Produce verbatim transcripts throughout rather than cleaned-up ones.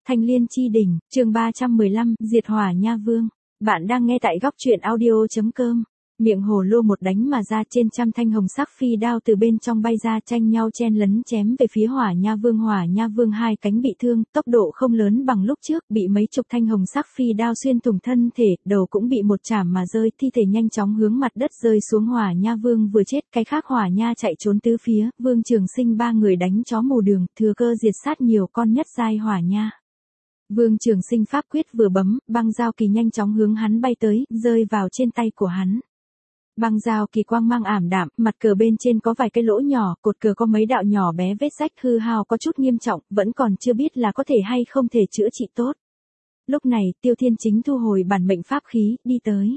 Thanh Liên Chi Đỉnh, chương ba trăm mười lăm, Diệt Hỏa Nha Vương. Bạn đang nghe tại góc truyện audio chấm com. Miệng hồ lô một đánh mà ra, trên trăm thanh hồng sắc phi đao từ bên trong bay ra, tranh nhau chen lấn chém về phía Hỏa Nha Vương. Hỏa Nha Vương hai cánh bị thương, tốc độ không lớn bằng lúc trước, bị mấy chục thanh hồng sắc phi đao xuyên thủng thân thể, đầu cũng bị một chảm mà rơi, thi thể nhanh chóng hướng mặt đất rơi xuống. Hỏa Nha Vương vừa chết, cái khác Hỏa Nha chạy trốn tứ phía, Vương Trường Sinh ba người đánh chó mù đường, thừa cơ diệt sát nhiều con nhất giai Hỏa Nha. Vương Trường Sinh pháp quyết vừa bấm, băng giao kỳ nhanh chóng hướng hắn bay tới, rơi vào trên tay của hắn. Băng giao kỳ quang mang ảm đạm, mặt cờ bên trên có vài cái lỗ nhỏ, cột cờ có mấy đạo nhỏ bé vết rách hư hao có chút nghiêm trọng, vẫn còn chưa biết là có thể hay không thể chữa trị tốt. Lúc này, Tiêu Thiên Chính thu hồi bản mệnh pháp khí, đi tới.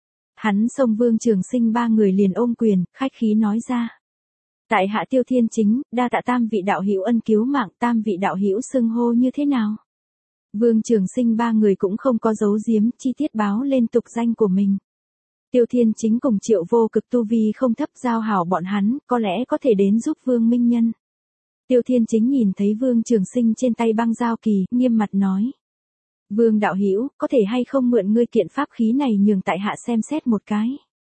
Hắn xông Vương Trường Sinh ba người liền ôm quyền, khách khí nói ra. Tại hạ Tiêu Thiên Chính, đa tạ tam vị đạo hữu ân cứu mạng, tam vị đạo hữu xưng hô như thế nào? Vương Trường Sinh ba người cũng không có giấu giếm, chi tiết báo lên tục danh của mình. Tiêu Thiên Chính cùng Triệu Vô Cực tu vi không thấp, giao hảo bọn hắn, có lẽ có thể đến giúp Vương Minh Nhân. Tiêu Thiên Chính nhìn thấy Vương Trường Sinh trên tay băng giao kỳ, nghiêm mặt nói. Vương đạo hữu, có thể hay không mượn ngươi kiện pháp khí này nhường tại hạ xem xét một cái.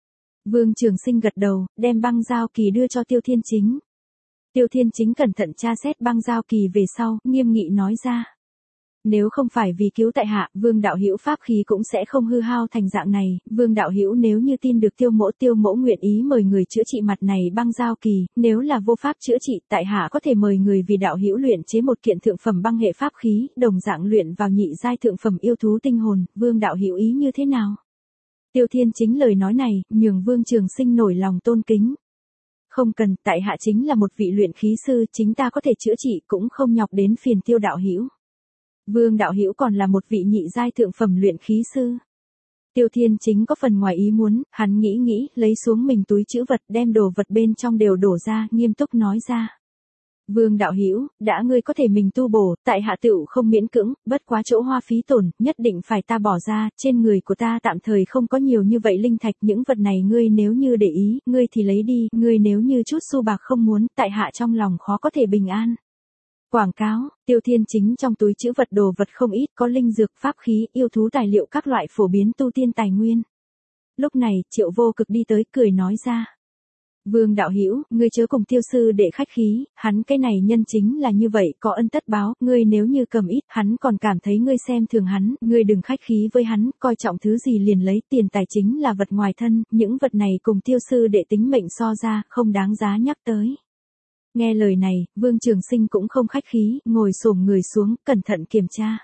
Vương Trường Sinh gật đầu, đem băng giao kỳ đưa cho Tiêu Thiên Chính. Tiêu Thiên Chính cẩn thận tra xét băng giao kỳ về sau, nghiêm nghị nói ra. Nếu không phải vì cứu tại hạ, Vương đạo hữu pháp khí cũng sẽ không hư hao thành dạng này. Vương đạo hữu nếu như tin được Tiêu mỗ, Tiêu mỗ nguyện ý mời người chữa trị mặt này băng giao kỳ. Nếu là vô pháp chữa trị, tại hạ có thể mời người vì đạo hữu luyện chế một kiện thượng phẩm băng hệ pháp khí, đồng dạng luyện vào nhị giai thượng phẩm yêu thú tinh hồn. Vương đạo hữu ý như thế nào? Tiêu Thiên Chính lời nói này, nhường Vương Trường Sinh nổi lòng tôn kính. Không cần, tại hạ chính là một vị luyện khí sư, chính ta có thể chữa trị, cũng không nhọc đến phiền Tiêu đạo hữu. Vương đạo hữu còn là một vị nhị giai thượng phẩm luyện khí sư. Tiêu Thiên Chính có phần ngoài ý muốn, hắn nghĩ nghĩ, lấy xuống mình túi trữ vật, đem đồ vật bên trong đều đổ ra, nghiêm túc nói ra. Vương đạo hữu, đã ngươi có thể mình tu bổ, tại hạ tựu không miễn cưỡng, bất quá chỗ hoa phí tổn, nhất định phải ta bỏ ra, trên người của ta tạm thời không có nhiều như vậy linh thạch, những vật này ngươi nếu như để ý, ngươi thì lấy đi, ngươi nếu như chút xu bạc không muốn, tại hạ trong lòng khó có thể bình an. Quảng cáo, Tiêu Thiên Chính trong túi trữ vật đồ vật không ít, có linh dược, pháp khí, yêu thú tài liệu các loại phổ biến tu tiên tài nguyên. Lúc này, Triệu Vô Cực đi tới, cười nói ra. Vương đạo hữu, ngươi chớ cùng Tiêu sư để khách khí, hắn cái này nhân chính là như vậy, có ân tất báo, ngươi nếu như cầm ít, hắn còn cảm thấy ngươi xem thường hắn, ngươi đừng khách khí với hắn, coi trọng thứ gì liền lấy, tiền tài chính là vật ngoài thân, những vật này cùng Tiêu sư để tính mệnh so ra, không đáng giá nhắc tới. Nghe lời này, Vương Trường Sinh cũng không khách khí, ngồi xổm người xuống, cẩn thận kiểm tra.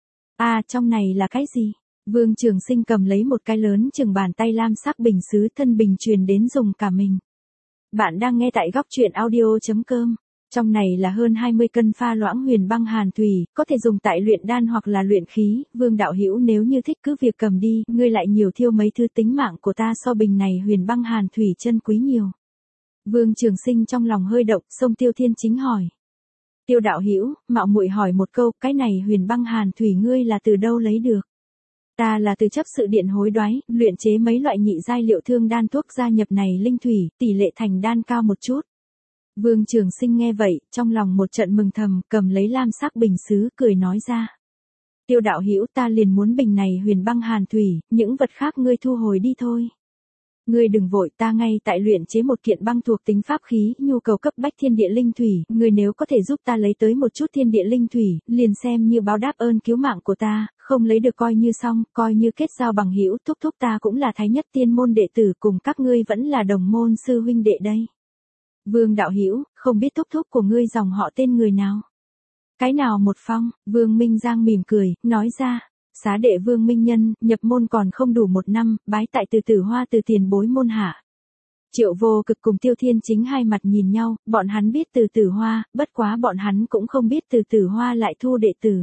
À, trong này là cái gì? Vương Trường Sinh cầm lấy một cái lớn chừng bàn tay lam sắc bình sứ, thân bình truyền đến dùng cả mình. Bạn đang nghe tại góc truyện audio chấm com. Trong này là hơn hai mươi cân pha loãng huyền băng hàn thủy, có thể dùng tại luyện đan hoặc là luyện khí. Vương đạo hữu nếu như thích cứ việc cầm đi, ngươi lại nhiều thiêu mấy thứ tính mạng của ta so bình này huyền băng hàn thủy chân quý nhiều. Vương Trường Sinh trong lòng hơi động, xông Tiêu Thiên Chính hỏi. Tiêu đạo hữu, mạo muội hỏi một câu, cái này huyền băng hàn thủy ngươi là từ đâu lấy được? Ta là từ chấp sự điện hối đoái, luyện chế mấy loại nhị giai liệu thương đan thuốc gia nhập này linh thủy, tỷ lệ thành đan cao một chút. Vương Trường Sinh nghe vậy, trong lòng một trận mừng thầm, cầm lấy lam sắc bình sứ, cười nói ra. Tiêu đạo hữu, ta liền muốn bình này huyền băng hàn thủy, những vật khác ngươi thu hồi đi thôi. Ngươi đừng vội, ta ngay tại luyện chế một kiện băng thuộc tính pháp khí, nhu cầu cấp bách thiên địa linh thủy, ngươi nếu có thể giúp ta lấy tới một chút thiên địa linh thủy, liền xem như báo đáp ơn cứu mạng của ta, không lấy được coi như xong, coi như kết giao bằng hữu, thúc thúc ta cũng là thái nhất tiên môn đệ tử, cùng các ngươi vẫn là đồng môn sư huynh đệ đây. Vương đạo hữu, không biết thúc thúc của ngươi dòng họ tên người nào? Cái nào một phong? Vương Minh Giang mỉm cười, nói ra. Xá đệ Vương Minh Nhân, nhập môn còn không đủ một năm, bái tại Từ Tử Hoa từ tiền bối môn hạ. Triệu Vô Cực cùng Tiêu Thiên Chính hai mặt nhìn nhau, bọn hắn biết Từ Tử Hoa, bất quá bọn hắn cũng không biết Từ Tử Hoa lại thu đệ tử.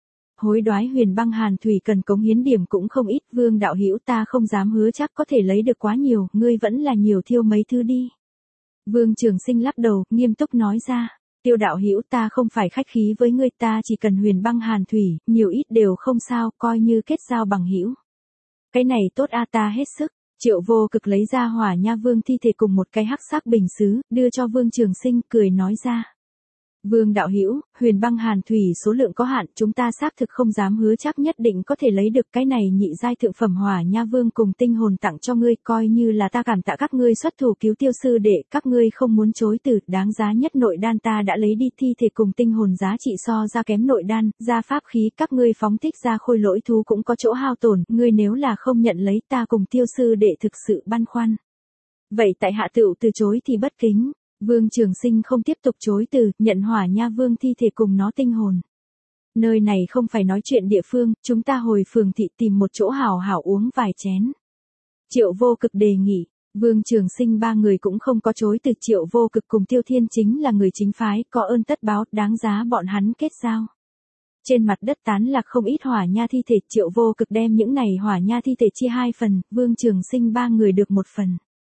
Hối đoái huyền băng hàn thủy cần cống hiến điểm cũng không ít, Vương đạo hữu ta không dám hứa chắc có thể lấy được quá nhiều, ngươi vẫn là nhiều thiêu mấy thứ đi. Vương Trường Sinh lắc đầu, nghiêm túc nói ra. Tiêu đạo hữu ta không phải khách khí với ngươi, ta chỉ cần huyền băng hàn thủy, nhiều ít đều không sao, coi như kết giao bằng hữu. Cái này tốt a, ta hết sức. Triệu Vô Cực lấy ra Hỏa Nha Vương thi thể cùng một cái hắc sắc bình sứ, đưa cho Vương Trường Sinh, cười nói ra. Vương đạo hữu, huyền băng hàn thủy số lượng có hạn, chúng ta xác thực không dám hứa chắc nhất định có thể lấy được cái này nhị giai thượng phẩm hỏa nha vương cùng tinh hồn tặng cho ngươi, coi như là ta cảm tạ các ngươi xuất thủ cứu tiêu sư đệ, các ngươi không muốn chối từ, đáng giá nhất nội đan ta đã lấy đi, thi thể cùng tinh hồn giá trị so ra kém nội đan, ra pháp khí các ngươi phóng thích ra khôi lỗi thú cũng có chỗ hao tổn, ngươi nếu là không nhận lấy ta cùng tiêu sư đệ thực sự băn khoăn. Vậy tại hạ tựu từ chối thì bất kính. Vương Trường Sinh không tiếp tục chối từ, nhận hỏa nha vương thi thể cùng nó tinh hồn. Nơi này không phải nói chuyện địa phương, chúng ta hồi phường thị tìm một chỗ hảo hảo uống vài chén. Triệu Vô Cực đề nghị, Vương Trường Sinh ba người cũng không có chối từ, Triệu Vô Cực cùng Tiêu Thiên chính là người chính phái, có ơn tất báo, đáng giá bọn hắn kết giao. Trên mặt đất tán lạc không ít hỏa nha thi thể, Triệu Vô Cực đem những này hỏa nha thi thể chia hai phần, Vương Trường Sinh ba người được một phần.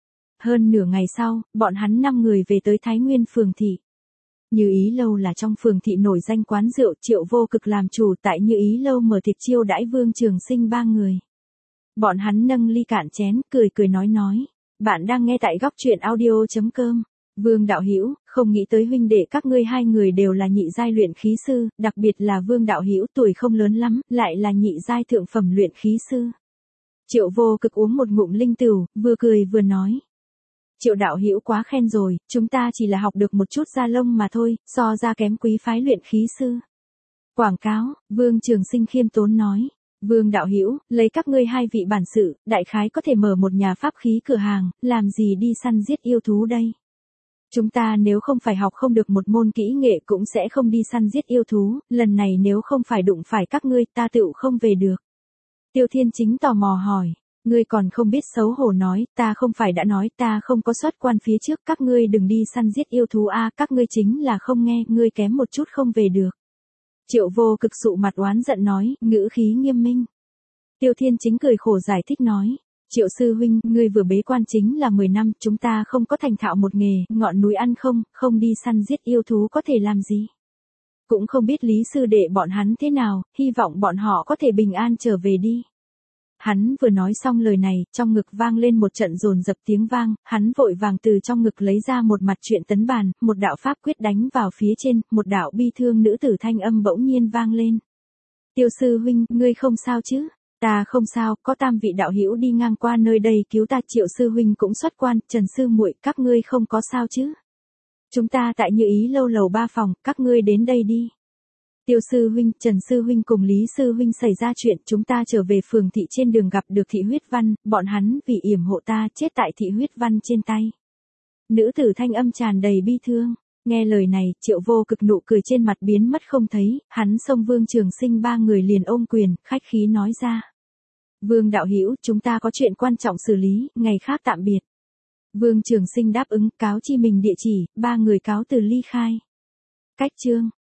Hơn nửa ngày sau, bọn hắn năm người về tới Thái Nguyên phường thị. Như Ý Lâu là trong phường thị nổi danh quán rượu, Triệu Vô Cực làm chủ tại Như Ý Lâu mở tiệc chiêu đãi Vương Trường Sinh ba người. Bọn hắn nâng ly cạn chén, cười cười nói nói, bạn đang nghe tại góc truyện audio chấm com. Vương đạo hữu, không nghĩ tới huynh đệ các ngươi hai người đều là nhị giai luyện khí sư, đặc biệt là Vương đạo hữu tuổi không lớn lắm, lại là nhị giai thượng phẩm luyện khí sư. Triệu Vô Cực uống một ngụm linh tửu, vừa cười vừa nói. Triệu đạo hữu quá khen rồi, chúng ta chỉ là học được một chút da lông mà thôi, so ra kém quý phái luyện khí sư. Quảng cáo, Vương Trường Sinh khiêm tốn nói. Vương đạo hữu, lấy các ngươi hai vị bản sự, đại khái có thể mở một nhà pháp khí cửa hàng, làm gì đi săn giết yêu thú đây. Chúng ta nếu không phải học không được một môn kỹ nghệ cũng sẽ không đi săn giết yêu thú, lần này nếu không phải đụng phải các ngươi ta tựu không về được. Tiêu Thiên Chính tò mò hỏi. Ngươi còn không biết xấu hổ nói, ta không phải đã nói ta không có xuất quan phía trước, các ngươi đừng đi săn giết yêu thú a, các ngươi chính là không nghe, ngươi kém một chút không về được. Triệu Vô Cực sụ mặt oán giận nói, ngữ khí nghiêm minh. Tiêu Thiên Chính cười khổ giải thích nói, Triệu sư huynh, ngươi vừa bế quan chính là mười năm, chúng ta không có thành thạo một nghề, ngọn núi ăn không, không đi săn giết yêu thú có thể làm gì. Cũng không biết Lý sư đệ bọn hắn thế nào, hy vọng bọn họ có thể bình an trở về đi. Hắn vừa nói xong lời này, trong ngực vang lên một trận dồn dập tiếng vang, hắn vội vàng từ trong ngực lấy ra một mặt truyện tấn bàn, một đạo pháp quyết đánh vào phía trên, một đạo bi thương nữ tử thanh âm bỗng nhiên vang lên. Tiêu sư huynh, ngươi không sao chứ? Ta không sao, có tam vị đạo hữu đi ngang qua nơi đây cứu ta, Triệu sư huynh cũng xuất quan, Trần sư muội, các ngươi không có sao chứ? Chúng ta tại Như Ý Lâu lầu ba phòng, các ngươi đến đây đi. Tiêu sư huynh, Trần sư huynh cùng Lý sư huynh xảy ra chuyện, chúng ta trở về phường thị trên đường gặp được thị huyết văn, bọn hắn vì yểm hộ ta chết tại thị huyết văn trên tay. Nữ tử thanh âm tràn đầy bi thương, nghe lời này, Triệu Vô Cực nụ cười trên mặt biến mất không thấy, hắn xông Vương Trường Sinh ba người liền ôm quyền, khách khí nói ra. Vương đạo hữu, chúng ta có chuyện quan trọng xử lý, ngày khác tạm biệt. Vương Trường Sinh đáp ứng, cáo chi mình địa chỉ, ba người cáo từ ly khai. Cách chương